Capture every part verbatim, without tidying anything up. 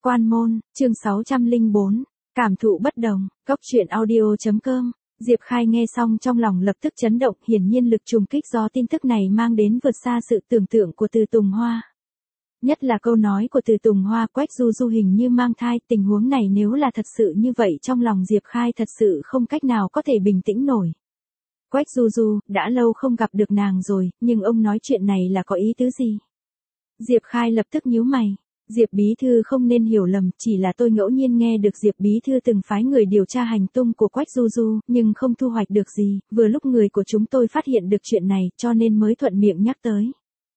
Quan môn, chương sáu trăm lẻ bốn, cảm thụ bất đồng, góc truyện audio.com. Diệp Khai nghe xong trong lòng lập tức chấn động, hiển nhiên lực trùng kích do tin tức này mang đến vượt xa sự tưởng tượng của Từ Tùng Hoa. Nhất là câu nói của Từ Tùng Hoa, Quách Du Du hình như mang thai, tình huống này nếu là thật sự như vậy trong lòng Diệp Khai thật sự không cách nào có thể bình tĩnh nổi. Quách Du Du, đã lâu không gặp được nàng rồi, nhưng ông nói chuyện này là có ý tứ gì? Diệp Khai lập tức nhíu mày. Diệp Bí Thư không nên hiểu lầm, chỉ là tôi ngẫu nhiên nghe được Diệp Bí Thư từng phái người điều tra hành tung của Quách Du Du, nhưng không thu hoạch được gì, vừa lúc người của chúng tôi phát hiện được chuyện này, cho nên mới thuận miệng nhắc tới.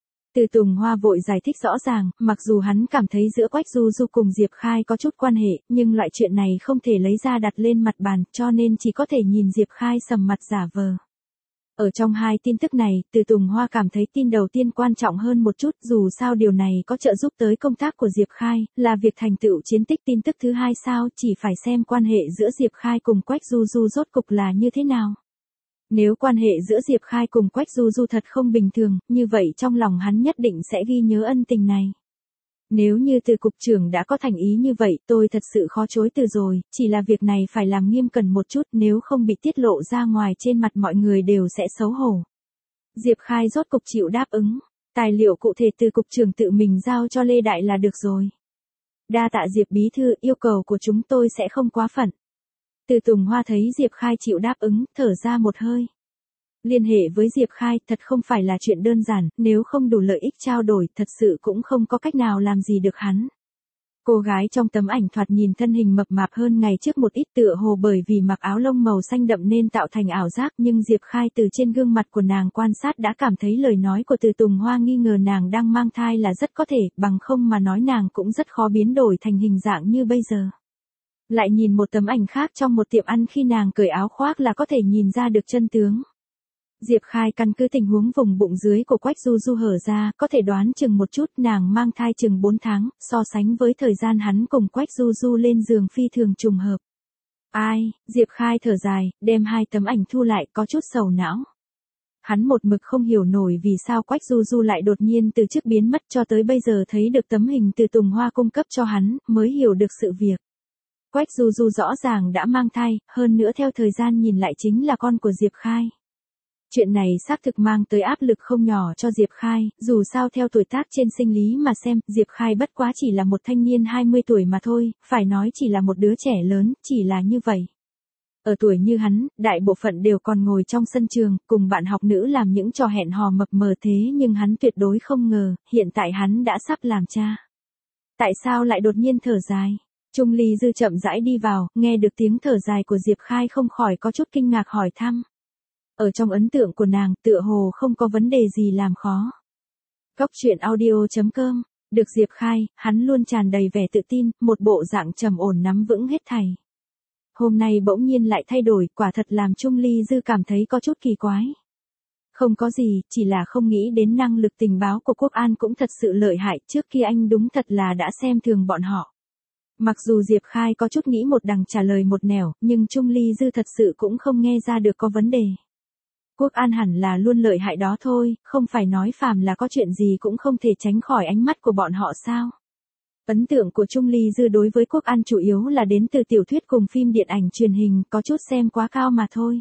Từ Tùng Hoa vội giải thích rõ ràng, mặc dù hắn cảm thấy giữa Quách Du Du cùng Diệp Khai có chút quan hệ, nhưng loại chuyện này không thể lấy ra đặt lên mặt bàn, cho nên chỉ có thể nhìn Diệp Khai sầm mặt giả vờ. Ở trong hai tin tức này, Từ Tùng Hoa cảm thấy tin đầu tiên quan trọng hơn một chút, dù sao điều này có trợ giúp tới công tác của Diệp Khai, là việc thành tựu chiến tích. Tin tức thứ hai sao, chỉ phải xem quan hệ giữa Diệp Khai cùng Quách Du Du rốt cục là như thế nào. Nếu quan hệ giữa Diệp Khai cùng Quách Du Du thật không bình thường, như vậy trong lòng hắn nhất định sẽ ghi nhớ ân tình này. Nếu như Từ cục trưởng đã có thành ý như vậy, tôi thật sự khó chối từ rồi, chỉ là việc này phải làm nghiêm cẩn một chút, nếu không bị tiết lộ ra ngoài trên mặt mọi người đều sẽ xấu hổ. Diệp Khai rốt cục chịu đáp ứng, tài liệu cụ thể từ cục trưởng tự mình giao cho Lê Đại là được rồi. Đa tạ Diệp Bí Thư, yêu cầu của chúng tôi sẽ không quá phận. Từ Tùng Hoa thấy Diệp Khai chịu đáp ứng, thở ra một hơi. Liên hệ với Diệp Khai thật không phải là chuyện đơn giản, nếu không đủ lợi ích trao đổi, thật sự cũng không có cách nào làm gì được hắn. Cô gái trong tấm ảnh thoạt nhìn thân hình mập mạp hơn ngày trước một ít, tựa hồ bởi vì mặc áo lông màu xanh đậm nên tạo thành ảo giác, nhưng Diệp Khai từ trên gương mặt của nàng quan sát đã cảm thấy lời nói của Từ Tùng Hoa nghi ngờ nàng đang mang thai là rất có thể, bằng không mà nói nàng cũng rất khó biến đổi thành hình dạng như bây giờ. Lại nhìn một tấm ảnh khác trong một tiệm ăn khi nàng cởi áo khoác là có thể nhìn ra được chân tướng. Diệp Khai căn cứ tình huống vùng bụng dưới của Quách Du Du hở ra, có thể đoán chừng một chút nàng mang thai chừng bốn tháng, so sánh với thời gian hắn cùng Quách Du Du lên giường phi thường trùng hợp. Ai, Diệp Khai thở dài, đem hai tấm ảnh thu lại, có chút sầu não. Hắn một mực không hiểu nổi vì sao Quách Du Du lại đột nhiên từ trước biến mất, cho tới bây giờ thấy được tấm hình Từ Tùng Hoa cung cấp cho hắn, mới hiểu được sự việc. Quách Du Du rõ ràng đã mang thai, hơn nữa theo thời gian nhìn lại chính là con của Diệp Khai. Chuyện này xác thực mang tới áp lực không nhỏ cho Diệp Khai, dù sao theo tuổi tác trên sinh lý mà xem, Diệp Khai bất quá chỉ là một thanh niên hai mươi tuổi mà thôi, phải nói chỉ là một đứa trẻ lớn, chỉ là như vậy. Ở tuổi như hắn, đại bộ phận đều còn ngồi trong sân trường, cùng bạn học nữ làm những trò hẹn hò mập mờ thế nhưng hắn tuyệt đối không ngờ, hiện tại hắn đã sắp làm cha. Tại sao lại đột nhiên thở dài? Trung Ly Dư chậm rãi đi vào, nghe được tiếng thở dài của Diệp Khai không khỏi có chút kinh ngạc hỏi thăm. Ở trong ấn tượng của nàng, tựa hồ không có vấn đề gì làm khó. Góc truyện audio.com, được Diệp Khai, hắn luôn tràn đầy vẻ tự tin, một bộ dạng trầm ổn nắm vững hết thảy. Hôm nay bỗng nhiên lại thay đổi, quả thật làm Trung Ly Dư cảm thấy có chút kỳ quái. Không có gì, chỉ là không nghĩ đến năng lực tình báo của Quốc An cũng thật sự lợi hại, trước khi anh đúng thật là đã xem thường bọn họ. Mặc dù Diệp Khai có chút nghĩ một đằng trả lời một nẻo, nhưng Trung Ly Dư thật sự cũng không nghe ra được có vấn đề. Quốc An hẳn là luôn lợi hại đó thôi, không phải nói phàm là có chuyện gì cũng không thể tránh khỏi ánh mắt của bọn họ sao. Ấn tượng của Trung Ly Dư đối với Quốc An chủ yếu là đến từ tiểu thuyết cùng phim điện ảnh truyền hình, có chút xem quá cao mà thôi.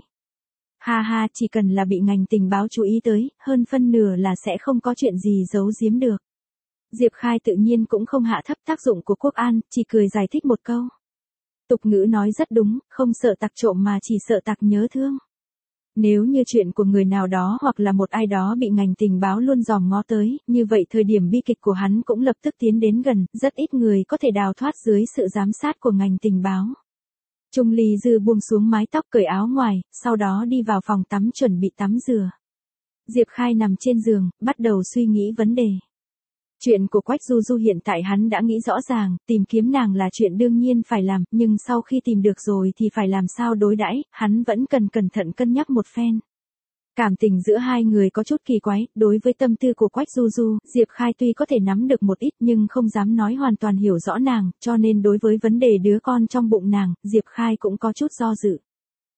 Ha ha, chỉ cần là bị ngành tình báo chú ý tới, hơn phân nửa là sẽ không có chuyện gì giấu giếm được. Diệp Khai tự nhiên cũng không hạ thấp tác dụng của Quốc An, chỉ cười giải thích một câu. Tục ngữ nói rất đúng, không sợ tặc trộm mà chỉ sợ tặc nhớ thương. Nếu như chuyện của người nào đó hoặc là một ai đó bị ngành tình báo luôn dòm ngó tới, như vậy thời điểm bi kịch của hắn cũng lập tức tiến đến gần, rất ít người có thể đào thoát dưới sự giám sát của ngành tình báo. Trung Ly Dư buông xuống mái tóc cởi áo ngoài, sau đó đi vào phòng tắm chuẩn bị tắm rửa. Diệp Khai nằm trên giường, bắt đầu suy nghĩ vấn đề. Chuyện của Quách Du Du hiện tại hắn đã nghĩ rõ ràng, tìm kiếm nàng là chuyện đương nhiên phải làm, nhưng sau khi tìm được rồi thì phải làm sao đối đãi, hắn vẫn cần cẩn thận cân nhắc một phen. Cảm tình giữa hai người có chút kỳ quái, đối với tâm tư của Quách Du Du, Diệp Khai tuy có thể nắm được một ít nhưng không dám nói hoàn toàn hiểu rõ nàng, cho nên đối với vấn đề đứa con trong bụng nàng, Diệp Khai cũng có chút do dự.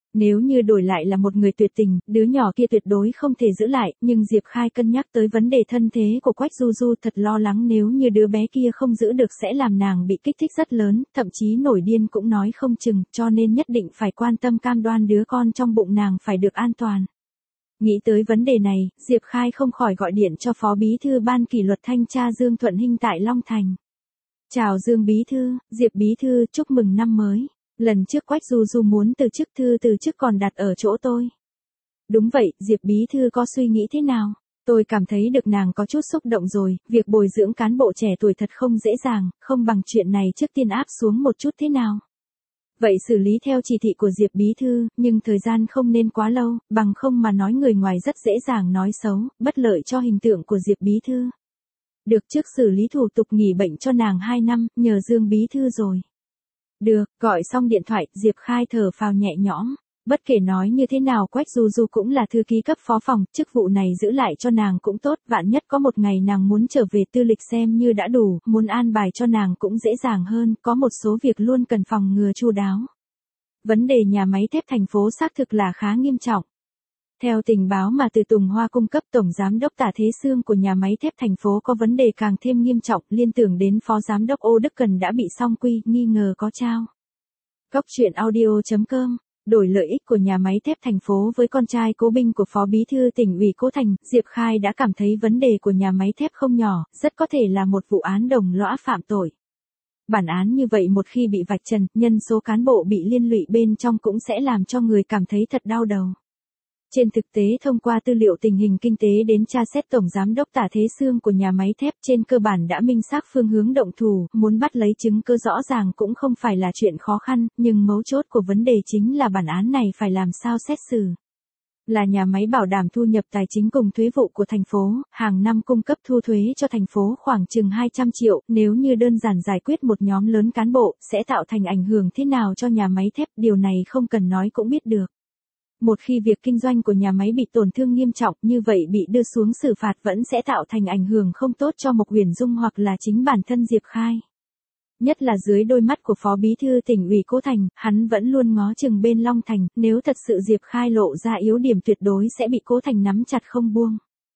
Nếu như đổi lại là một người tuyệt tình, đứa nhỏ kia tuyệt đối không thể giữ lại, nhưng Diệp Khai cân nhắc tới vấn đề thân thế của Quách Du Du, thật lo lắng nếu như đứa bé kia không giữ được sẽ làm nàng bị kích thích rất lớn, thậm chí nổi điên cũng nói không chừng, cho nên nhất định phải quan tâm cam đoan đứa con trong bụng nàng phải được an toàn. Nghĩ tới vấn đề này, Diệp Khai không khỏi gọi điện cho Phó Bí thư Ban Kỷ luật Thanh tra Dương Thuận Hinh tại Long Thành. Chào Dương Bí thư, Diệp Bí thư, chúc mừng năm mới. Lần trước Quách Du Du muốn từ chức, thư từ chức còn đặt ở chỗ tôi. Đúng vậy, Diệp Bí thư có suy nghĩ thế nào? Tôi cảm thấy được nàng có chút xúc động rồi, việc bồi dưỡng cán bộ trẻ tuổi thật không dễ dàng, không bằng chuyện này trước tiên áp xuống một chút thế nào? Vậy xử lý theo chỉ thị của Diệp Bí thư, nhưng thời gian không nên quá lâu, bằng không mà nói người ngoài rất dễ dàng nói xấu, bất lợi cho hình tượng của Diệp Bí thư. Được, trước xử lý thủ tục nghỉ bệnh cho nàng hai năm, nhờ Dương Bí thư rồi. Được, gọi xong điện thoại, Diệp Khai thở phào nhẹ nhõm. Bất kể nói như thế nào Quách Du Du cũng là thư ký cấp phó phòng, chức vụ này giữ lại cho nàng cũng tốt, vạn nhất có một ngày nàng muốn trở về tư lịch xem như đã đủ, muốn an bài cho nàng cũng dễ dàng hơn, có một số việc luôn cần phòng ngừa chu đáo. Vấn đề nhà máy thép thành phố xác thực là khá nghiêm trọng. Theo tình báo mà từ Tùng Hoa cung cấp, Tổng Giám đốc Tả Thế Sương của nhà máy thép thành phố có vấn đề càng thêm nghiêm trọng, liên tưởng đến Phó Giám đốc Ô Đức Cần đã bị song quy, nghi ngờ có trao. Góc truyện audio chấm com, đổi lợi ích của nhà máy thép thành phố với con trai cố binh của Phó Bí thư Tỉnh ủy Cố Thành, Diệp Khai đã cảm thấy vấn đề của nhà máy thép không nhỏ, rất có thể là một vụ án đồng lõa phạm tội. Bản án như vậy một khi bị vạch trần, nhân số cán bộ bị liên lụy bên trong cũng sẽ làm cho người cảm thấy thật đau đầu. Trên thực tế, thông qua tư liệu tình hình kinh tế đến tra xét Tổng Giám đốc Tả Thế Sương của nhà máy thép, trên cơ bản đã minh xác phương hướng động thủ, muốn bắt lấy chứng cứ rõ ràng cũng không phải là chuyện khó khăn, nhưng mấu chốt của vấn đề chính là bản án này phải làm sao xét xử. Là nhà máy bảo đảm thu nhập tài chính cùng thuế vụ của thành phố, hàng năm cung cấp thu thuế cho thành phố khoảng chừng hai trăm triệu, nếu như đơn giản giải quyết một nhóm lớn cán bộ, sẽ tạo thành ảnh hưởng thế nào cho nhà máy thép, điều này không cần nói cũng biết được. Một khi việc kinh doanh của nhà máy bị tổn thương nghiêm trọng, như vậy bị đưa xuống xử phạt vẫn sẽ tạo thành ảnh hưởng không tốt cho Mộc Huyền Dung hoặc là chính bản thân Diệp Khai. Nhất là dưới đôi mắt của Phó Bí thư Tỉnh ủy Cố Thành, hắn vẫn luôn ngó chừng bên Long Thành, nếu thật sự Diệp Khai lộ ra yếu điểm tuyệt đối sẽ bị Cố Thành nắm chặt không buông.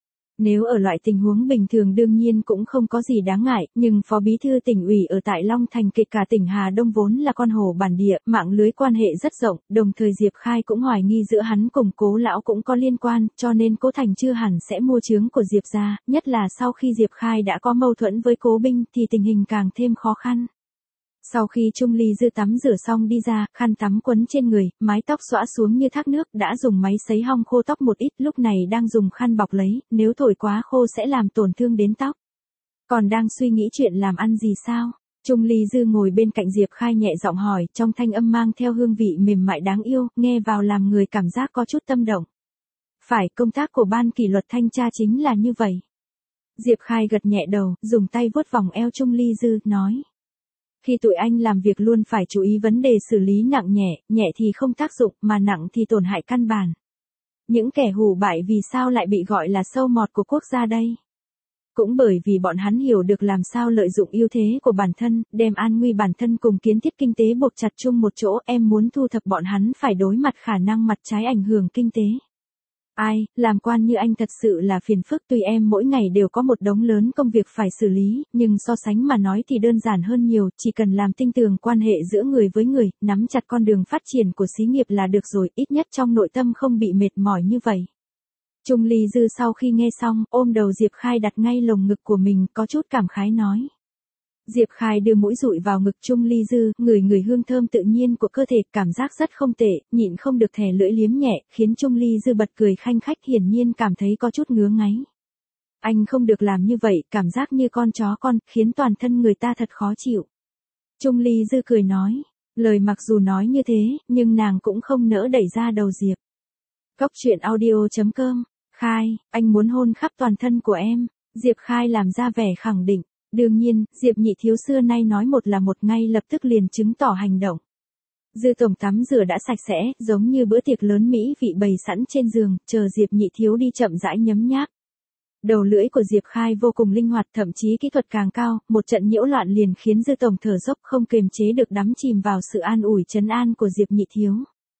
Nếu ở loại tình huống bình thường đương nhiên cũng không có gì đáng ngại, nhưng Phó Bí thư Tỉnh ủy ở tại Long Thành kể cả tỉnh Hà Đông vốn là con hổ bản địa, mạng lưới quan hệ rất rộng, đồng thời Diệp Khai cũng hoài nghi giữa hắn cùng Cố lão cũng có liên quan, cho nên Cố Thành chưa hẳn sẽ mua chướng của Diệp gia, nhất là sau khi Diệp Khai đã có mâu thuẫn với Cố Binh thì tình hình càng thêm khó khăn. Sau khi Trung Ly Dư tắm rửa xong đi ra, khăn tắm quấn trên người, mái tóc xõa xuống như thác nước, đã dùng máy sấy hong khô tóc một ít, lúc này đang dùng khăn bọc lấy, nếu thổi quá khô sẽ làm tổn thương đến tóc. Còn đang suy nghĩ chuyện làm ăn gì sao? Trung Ly Dư ngồi bên cạnh Diệp Khai nhẹ giọng hỏi, trong thanh âm mang theo hương vị mềm mại đáng yêu, nghe vào làm người cảm giác có chút tâm động. Phải, công tác của Ban Kỷ luật Thanh tra chính là như vậy. Diệp Khai gật nhẹ đầu, dùng tay vuốt vòng eo Trung Ly Dư, nói. Khi tụi anh làm việc luôn phải chú ý vấn đề xử lý nặng nhẹ, nhẹ thì không tác dụng, mà nặng thì tổn hại căn bản. Những kẻ hủ bại vì sao lại bị gọi là sâu mọt của quốc gia đây? Cũng bởi vì bọn hắn hiểu được làm sao lợi dụng ưu thế của bản thân, đem an nguy bản thân cùng kiến thiết kinh tế buộc chặt chung một chỗ, em muốn thu thập bọn hắn phải đối mặt khả năng mặt trái ảnh hưởng kinh tế. Ai, làm quan như anh thật sự là phiền phức, tuy em mỗi ngày đều có một đống lớn công việc phải xử lý, nhưng so sánh mà nói thì đơn giản hơn nhiều, chỉ cần làm tinh tường quan hệ giữa người với người, nắm chặt con đường phát triển của xí nghiệp là được rồi, ít nhất trong nội tâm không bị mệt mỏi như vậy. Trung Ly Dư sau khi nghe xong, ôm đầu Diệp Khai đặt ngay lồng ngực của mình, có chút cảm khái nói. Diệp Khai đưa mũi dụi vào ngực Trung Ly Dư, ngửi ngửi hương thơm tự nhiên của cơ thể, cảm giác rất không tệ, nhịn không được thè lưỡi liếm nhẹ, khiến Trung Ly Dư bật cười khanh khách, hiển nhiên cảm thấy có chút ngứa ngáy. Anh không được làm như vậy, cảm giác như con chó con, khiến toàn thân người ta thật khó chịu. Trung Ly Dư cười nói, lời mặc dù nói như thế, nhưng nàng cũng không nỡ đẩy ra đầu Diệp. Góc truyện audio chấm com, Khai, anh muốn hôn khắp toàn thân của em. Diệp Khai làm ra vẻ khẳng định. Đương nhiên, Diệp Nhị Thiếu xưa nay nói một là một, ngay lập tức liền chứng tỏ hành động. Dư tổng tắm rửa đã sạch sẽ, giống như bữa tiệc lớn mỹ vị bày sẵn trên giường, chờ Diệp Nhị Thiếu đi chậm rãi nhấm nháp. Đầu lưỡi của Diệp Khai vô cùng linh hoạt, thậm chí kỹ thuật càng cao, một trận nhiễu loạn liền khiến Dư tổng thở dốc không kềm chế được, đắm chìm vào sự an ủi trấn an của Diệp Nhị Thiếu.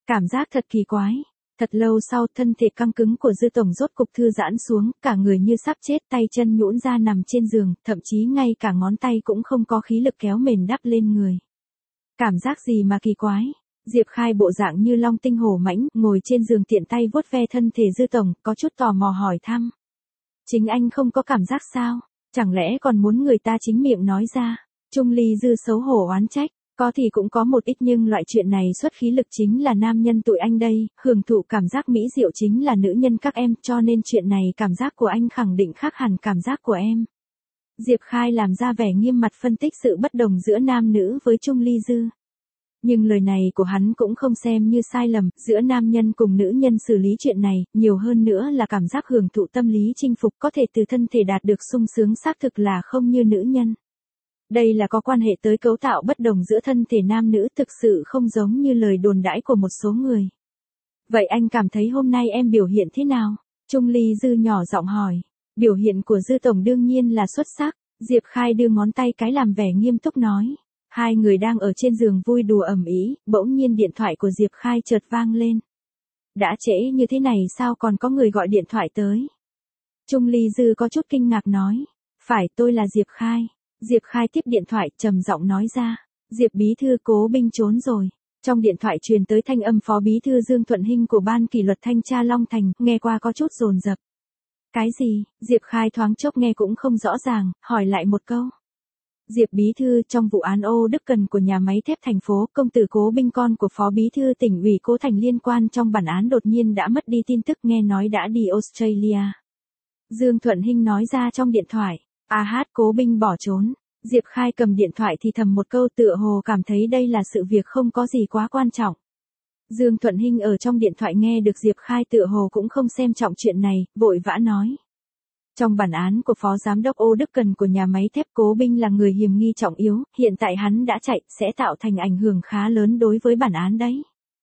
Cảm giác thật kỳ quái. Thật lâu sau thân thể căng cứng của Dư Tổng rốt cục thư giãn xuống, cả người như sắp chết, tay chân nhũn ra nằm trên giường, thậm chí ngay cả ngón tay cũng không có khí lực kéo mền đắp lên người. Cảm giác gì mà kỳ quái? Diệp Khai bộ dạng như long tinh hổ mãnh, ngồi trên giường tiện tay vuốt ve thân thể Dư Tổng, có chút tò mò hỏi thăm. Chính anh không có cảm giác sao? Chẳng lẽ còn muốn người ta chính miệng nói ra? Trung Ly Dư xấu hổ oán trách. Có thì cũng có một ít nhưng loại chuyện này xuất khí lực chính là nam nhân tụi anh đây, hưởng thụ cảm giác mỹ diệu chính là nữ nhân các em, cho nên chuyện này cảm giác của anh khẳng định khác hẳn cảm giác của em. Diệp Khai làm ra vẻ nghiêm mặt phân tích sự bất đồng giữa nam nữ với Trung Ly Dư. Nhưng lời này của hắn cũng không xem như sai lầm, giữa nam nhân cùng nữ nhân xử lý chuyện này, nhiều hơn nữa là cảm giác hưởng thụ tâm lý chinh phục có thể từ thân thể đạt được sung sướng xác thực là không như nữ nhân. Đây là có quan hệ tới cấu tạo bất đồng giữa thân thể nam nữ thực sự không giống như lời đồn đãi của một số người. Vậy anh cảm thấy hôm nay em biểu hiện thế nào? Trung Ly Dư nhỏ giọng hỏi. Biểu hiện của Dư Tổng đương nhiên là xuất sắc. Diệp Khai đưa ngón tay cái làm vẻ nghiêm túc nói. Hai người đang ở trên giường vui đùa ầm ĩ, bỗng nhiên điện thoại của Diệp Khai chợt vang lên. Đã trễ như thế này sao còn có người gọi điện thoại tới? Trung Ly Dư có chút kinh ngạc nói. Phải, tôi là Diệp Khai. Diệp Khai tiếp điện thoại trầm giọng nói ra. Diệp bí thư Cố Binh trốn rồi. Trong điện thoại truyền tới thanh âm phó bí thư Dương Thuận Hinh của ban kỷ luật thanh tra Long Thành, nghe qua có chút dồn dập. Cái gì? Diệp Khai thoáng chốc nghe cũng không rõ ràng, hỏi lại một câu. Diệp bí thư, trong vụ án Ô Đức Cần của nhà máy thép thành phố, công tử Cố Binh con của phó bí thư tỉnh ủy Cố Thành liên quan trong bản án đột nhiên đã mất đi tin tức, nghe nói đã đi Australia. Dương Thuận Hinh nói ra trong điện thoại. A hát Cố Binh bỏ trốn. Diệp Khai cầm điện thoại thì thầm một câu tựa hồ cảm thấy đây là sự việc không có gì quá quan trọng. Dương Thuận Hinh ở trong điện thoại nghe được Diệp Khai tựa hồ cũng không xem trọng chuyện này, vội vã nói. Trong bản án của Phó Giám đốc Ô Đức Cần của nhà máy thép, Cố Binh là người hiểm nghi trọng yếu, hiện tại hắn đã chạy, sẽ tạo thành ảnh hưởng khá lớn đối với bản án đấy.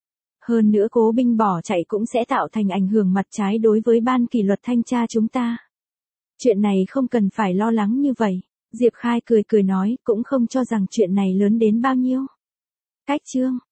Hơn nữa Cố Binh bỏ chạy cũng sẽ tạo thành ảnh hưởng mặt trái đối với ban kỷ luật thanh tra chúng ta. Chuyện này không cần phải lo lắng như vậy. Diệp Khai cười cười nói, cũng không cho rằng chuyện này lớn đến bao nhiêu. Cách chương